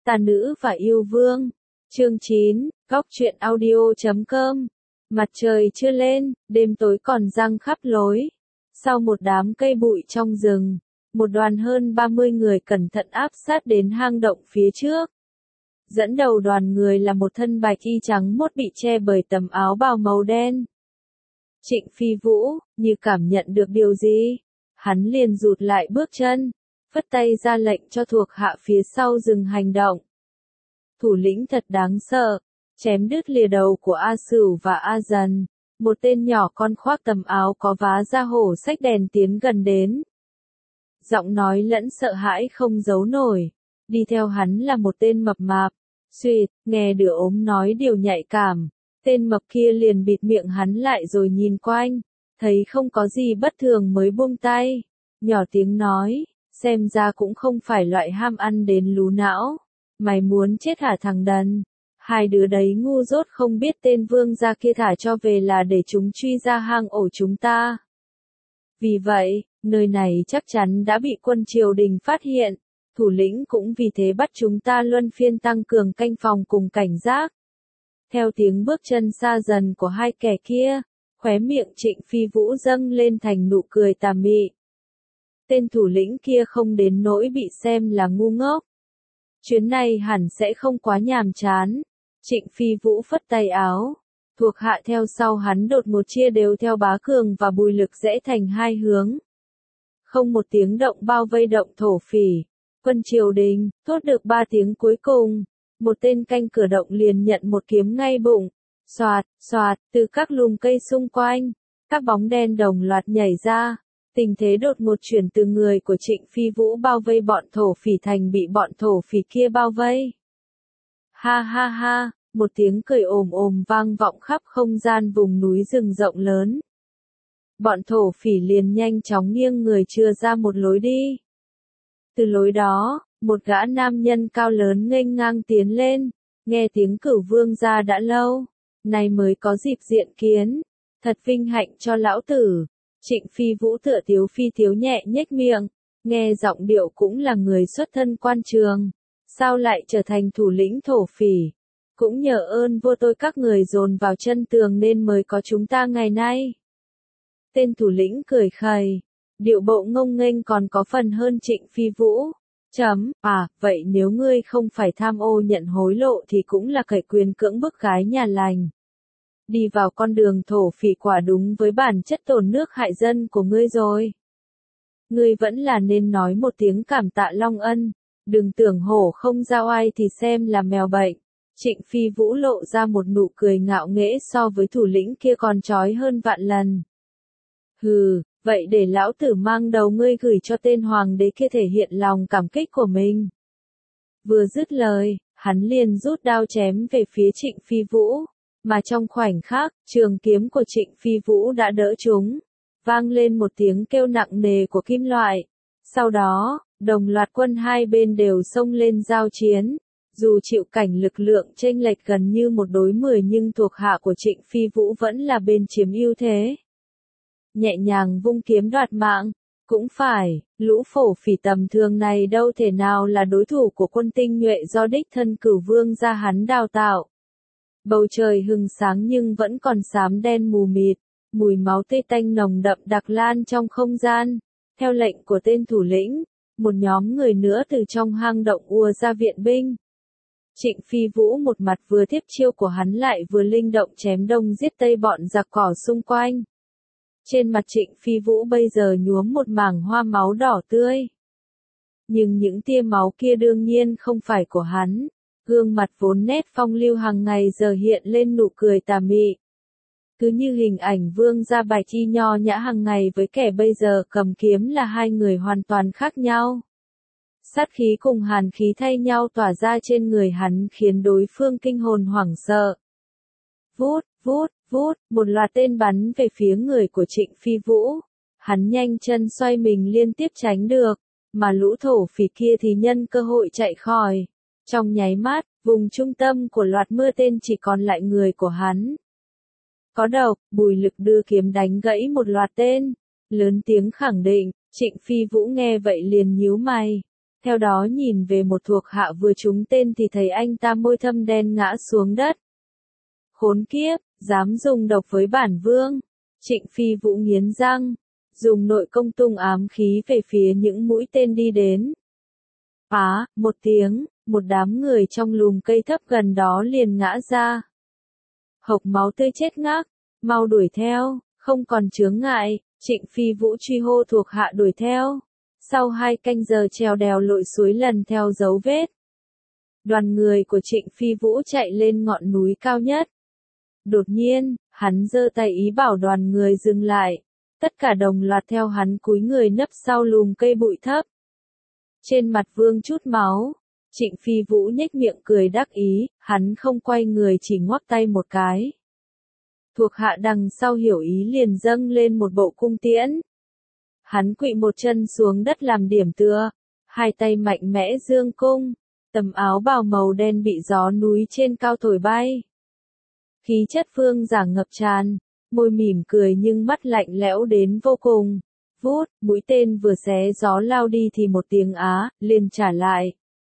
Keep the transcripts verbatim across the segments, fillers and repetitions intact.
Tà nữ và yêu vương. Chương chín, góc truyện audio chấm com. Mặt trời chưa lên, đêm tối còn giăng khắp lối. Sau một đám cây bụi trong rừng, một đoàn hơn ba mươi người cẩn thận áp sát đến hang động phía trước. Dẫn đầu đoàn người là một thân bạch y trắng mốt bị che bởi tấm áo bào màu đen. Trịnh Phi Vũ, như cảm nhận được điều gì, hắn liền rụt lại bước chân, phất tay ra lệnh cho thuộc hạ phía sau dừng hành động. Thủ lĩnh thật đáng sợ, chém đứt lìa đầu của A Sửu và A Dần, một tên nhỏ con khoác tấm áo có vá da hổ xách đèn tiến gần đến. Giọng nói lẫn sợ hãi không giấu nổi, đi theo hắn là một tên mập mạp, suýt, nghe đứa ốm nói điều nhạy cảm, tên mập kia liền bịt miệng hắn lại rồi nhìn quanh, thấy không có gì bất thường mới buông tay, nhỏ tiếng nói, xem ra cũng không phải loại ham ăn đến lú não, mày muốn chết hả thằng đần, hai đứa đấy ngu dốt không biết tên vương gia kia thả cho về là để chúng truy ra hang ổ chúng ta. Vì vậy, nơi này chắc chắn đã bị quân triều đình phát hiện, thủ lĩnh cũng vì thế bắt chúng ta luân phiên tăng cường canh phòng cùng cảnh giác. Theo tiếng bước chân xa dần của hai kẻ kia, khóe miệng Trịnh Phi Vũ dâng lên thành nụ cười tà mị. Tên thủ lĩnh kia không đến nỗi bị xem là ngu ngốc. Chuyến này hẳn sẽ không quá nhàm chán. Trịnh Phi Vũ phất tay áo. Thuộc hạ theo sau hắn đột ngột chia đều theo Bá Cường và Bùi Lực rẽ thành hai hướng. Không một tiếng động bao vây động thổ phỉ. Quân triều đình, thốt được ba tiếng cuối cùng. Một tên canh cửa động liền nhận một kiếm ngay bụng. Xoạt, xoạt, từ các lùm cây xung quanh. Các bóng đen đồng loạt nhảy ra. Tình thế đột ngột chuyển từ người của Trịnh Phi Vũ bao vây bọn thổ phỉ thành bị bọn thổ phỉ kia bao vây. Ha ha ha, một tiếng cười ồm ồm vang vọng khắp không gian vùng núi rừng rộng lớn. Bọn thổ phỉ liền nhanh chóng nghiêng người chừa ra một lối đi. Từ lối đó, một gã nam nhân cao lớn nghênh ngang tiến lên, nghe tiếng cửu vương gia đã lâu, nay mới có dịp diện kiến, thật vinh hạnh cho lão tử. Trịnh Phi Vũ tựa tiếu phi thiếu nhẹ nhếch miệng, nghe giọng điệu cũng là người xuất thân quan trường, sao lại trở thành thủ lĩnh thổ phỉ, cũng nhờ ơn vô tôi các người dồn vào chân tường nên mới có chúng ta ngày nay. Tên thủ lĩnh cười khẩy, điệu bộ ngông nghênh còn có phần hơn Trịnh Phi Vũ. Chấm, à, vậy nếu ngươi không phải tham ô nhận hối lộ thì cũng là cậy quyền cưỡng bức gái nhà lành. Đi vào con đường thổ phỉ quả đúng với bản chất tổn nước hại dân của ngươi rồi. Ngươi vẫn là nên nói một tiếng cảm tạ long ân, đừng tưởng hổ không giao ai thì xem là mèo bệnh. Trịnh Phi Vũ lộ ra một nụ cười ngạo nghễ so với thủ lĩnh kia còn chói hơn vạn lần. Hừ, vậy để lão tử mang đầu ngươi gửi cho tên hoàng đế kia thể hiện lòng cảm kích của mình. Vừa dứt lời, hắn liền rút đao chém về phía Trịnh Phi Vũ. Mà trong khoảnh khắc, trường kiếm của Trịnh Phi Vũ đã đỡ chúng, vang lên một tiếng kêu nặng nề của kim loại. Sau đó, đồng loạt quân hai bên đều xông lên giao chiến. Dù chịu cảnh lực lượng chênh lệch gần như một đối mười nhưng thuộc hạ của Trịnh Phi Vũ vẫn là bên chiếm ưu thế. Nhẹ nhàng vung kiếm đoạt mạng, cũng phải, lũ phổ phỉ tầm thường này đâu thể nào là đối thủ của quân tinh nhuệ do đích thân cửu vương gia hắn đào tạo. Bầu trời hừng sáng nhưng vẫn còn xám đen mù mịt, mùi máu tươi tanh nồng đậm đặc lan trong không gian. Theo lệnh của tên thủ lĩnh, một nhóm người nữa từ trong hang động ùa ra viện binh. Trịnh Phi Vũ một mặt vừa tiếp chiêu của hắn lại vừa linh động chém đông giết tây bọn giặc cỏ xung quanh. Trên mặt Trịnh Phi Vũ bây giờ nhuốm một mảng hoa máu đỏ tươi. Nhưng những tia máu kia đương nhiên không phải của hắn. Gương mặt vốn nét phong lưu hàng ngày giờ hiện lên nụ cười tà mị. Cứ như hình ảnh vương gia bạch y nho nhã hàng ngày với kẻ bây giờ cầm kiếm là hai người hoàn toàn khác nhau. Sát khí cùng hàn khí thay nhau tỏa ra trên người hắn khiến đối phương kinh hồn hoảng sợ. Vút, vút, vút, một loạt tên bắn về phía người của Trịnh Phi Vũ. Hắn nhanh chân xoay mình liên tiếp tránh được, mà lũ thổ phỉ kia thì nhân cơ hội chạy khỏi. Trong nháy mắt, vùng trung tâm của loạt mưa tên chỉ còn lại người của hắn. Có độc, Bùi Lực đưa kiếm đánh gãy một loạt tên, lớn tiếng khẳng định. Trịnh Phi Vũ nghe vậy liền nhíu mày, Theo đó nhìn về một thuộc hạ vừa trúng tên thì thấy anh ta môi thâm đen ngã xuống đất. Khốn kiếp, dám dùng độc với bản vương. Trịnh Phi Vũ nghiến răng, dùng nội công tung ám khí về phía những mũi tên đi đến. Á, một tiếng, một đám người trong lùm cây thấp gần đó liền ngã ra. Hộc máu tươi chết ngác, mau đuổi theo, không còn chướng ngại, Trịnh Phi Vũ truy hô thuộc hạ đuổi theo. Sau hai canh giờ trèo đèo lội suối lần theo dấu vết, đoàn người của Trịnh Phi Vũ chạy lên ngọn núi cao nhất. Đột nhiên, hắn giơ tay ý bảo đoàn người dừng lại. Tất cả đồng loạt theo hắn cúi người nấp sau lùm cây bụi thấp. Trên mặt vương chút máu, Trịnh Phi Vũ nhếch miệng cười đắc ý, hắn không quay người chỉ ngoắc tay một cái. Thuộc hạ đằng sau hiểu ý liền dâng lên một bộ cung tiễn. Hắn quỵ một chân xuống đất làm điểm tựa, hai tay mạnh mẽ dương cung, tấm áo bào màu đen bị gió núi trên cao thổi bay. Khí chất vương giả ngập tràn, môi mỉm cười nhưng mắt lạnh lẽo đến vô cùng. Vút, mũi tên vừa xé gió lao đi thì một tiếng á, liền trả lại.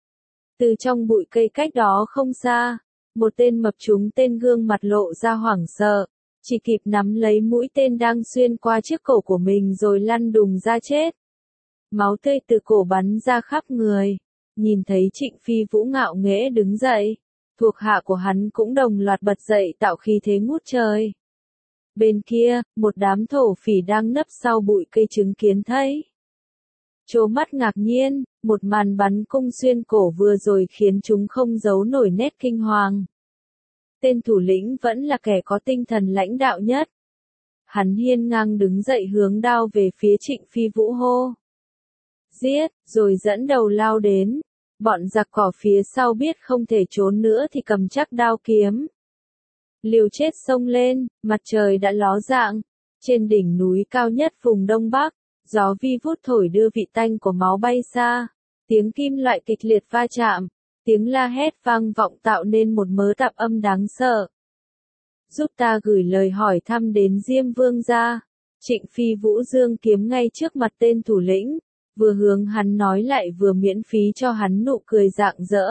Từ trong bụi cây cách đó không xa, một tên mập trúng tên gương mặt lộ ra hoảng sợ, chỉ kịp nắm lấy mũi tên đang xuyên qua chiếc cổ của mình rồi lăn đùng ra chết. Máu tươi từ cổ bắn ra khắp người, nhìn thấy Trịnh Phi Vũ ngạo nghễ đứng dậy, thuộc hạ của hắn cũng đồng loạt bật dậy tạo khí thế ngút trời. Bên kia, một đám thổ phỉ đang nấp sau bụi cây chứng kiến thấy. Trố mắt ngạc nhiên, một màn bắn cung xuyên cổ vừa rồi khiến chúng không giấu nổi nét kinh hoàng. Tên thủ lĩnh vẫn là kẻ có tinh thần lãnh đạo nhất. Hắn hiên ngang đứng dậy hướng đao về phía Trịnh Phi Vũ hô. Giết, rồi dẫn đầu lao đến. Bọn giặc cỏ phía sau biết không thể trốn nữa thì cầm chắc đao kiếm. Liều chết xông lên, mặt trời đã ló dạng. Trên đỉnh núi cao nhất vùng Đông Bắc, gió vi vút thổi đưa vị tanh của máu bay xa. Tiếng kim loại kịch liệt va chạm, tiếng la hét vang vọng tạo nên một mớ tạp âm đáng sợ. Giúp ta gửi lời hỏi thăm đến Diêm Vương gia. Trịnh Phi Vũ dương kiếm ngay trước mặt tên thủ lĩnh, vừa hướng hắn nói lại vừa miễn phí cho hắn nụ cười rạng rỡ.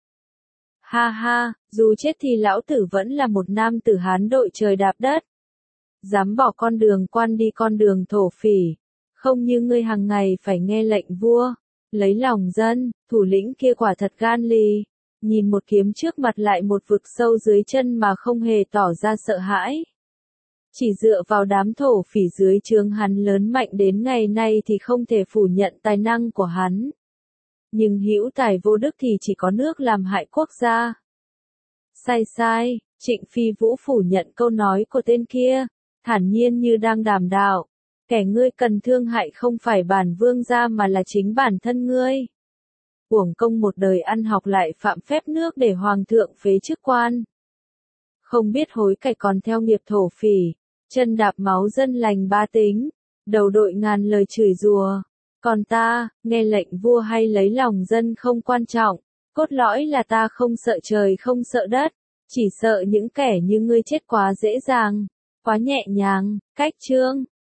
Ha ha, dù chết thì lão tử vẫn là một nam tử Hán đội trời đạp đất. Dám bỏ con đường quan đi con đường thổ phỉ, không như ngươi hàng ngày phải nghe lệnh vua, lấy lòng dân. Thủ lĩnh kia quả thật gan lì, nhìn một kiếm trước mặt lại một vực sâu dưới chân mà không hề tỏ ra sợ hãi. Chỉ dựa vào đám thổ phỉ dưới trướng hắn lớn mạnh đến ngày nay thì không thể phủ nhận tài năng của hắn. Nhưng hữu tài vô đức thì chỉ có nước làm hại quốc gia. Sai sai, Trịnh Phi Vũ phủ nhận câu nói của tên kia, thản nhiên như đang đàm đạo. Kẻ ngươi cần thương hại không phải bản vương gia mà là chính bản thân ngươi. Uổng công một đời ăn học lại phạm phép nước để hoàng thượng phế chức quan. Không biết hối cải còn theo nghiệp thổ phỉ, chân đạp máu dân lành ba tính, đầu đội ngàn lời chửi rủa. Còn ta, nghe lệnh vua hay lấy lòng dân không quan trọng, cốt lõi là ta không sợ trời không sợ đất, chỉ sợ những kẻ như ngươi chết quá dễ dàng, quá nhẹ nhàng. Cách chương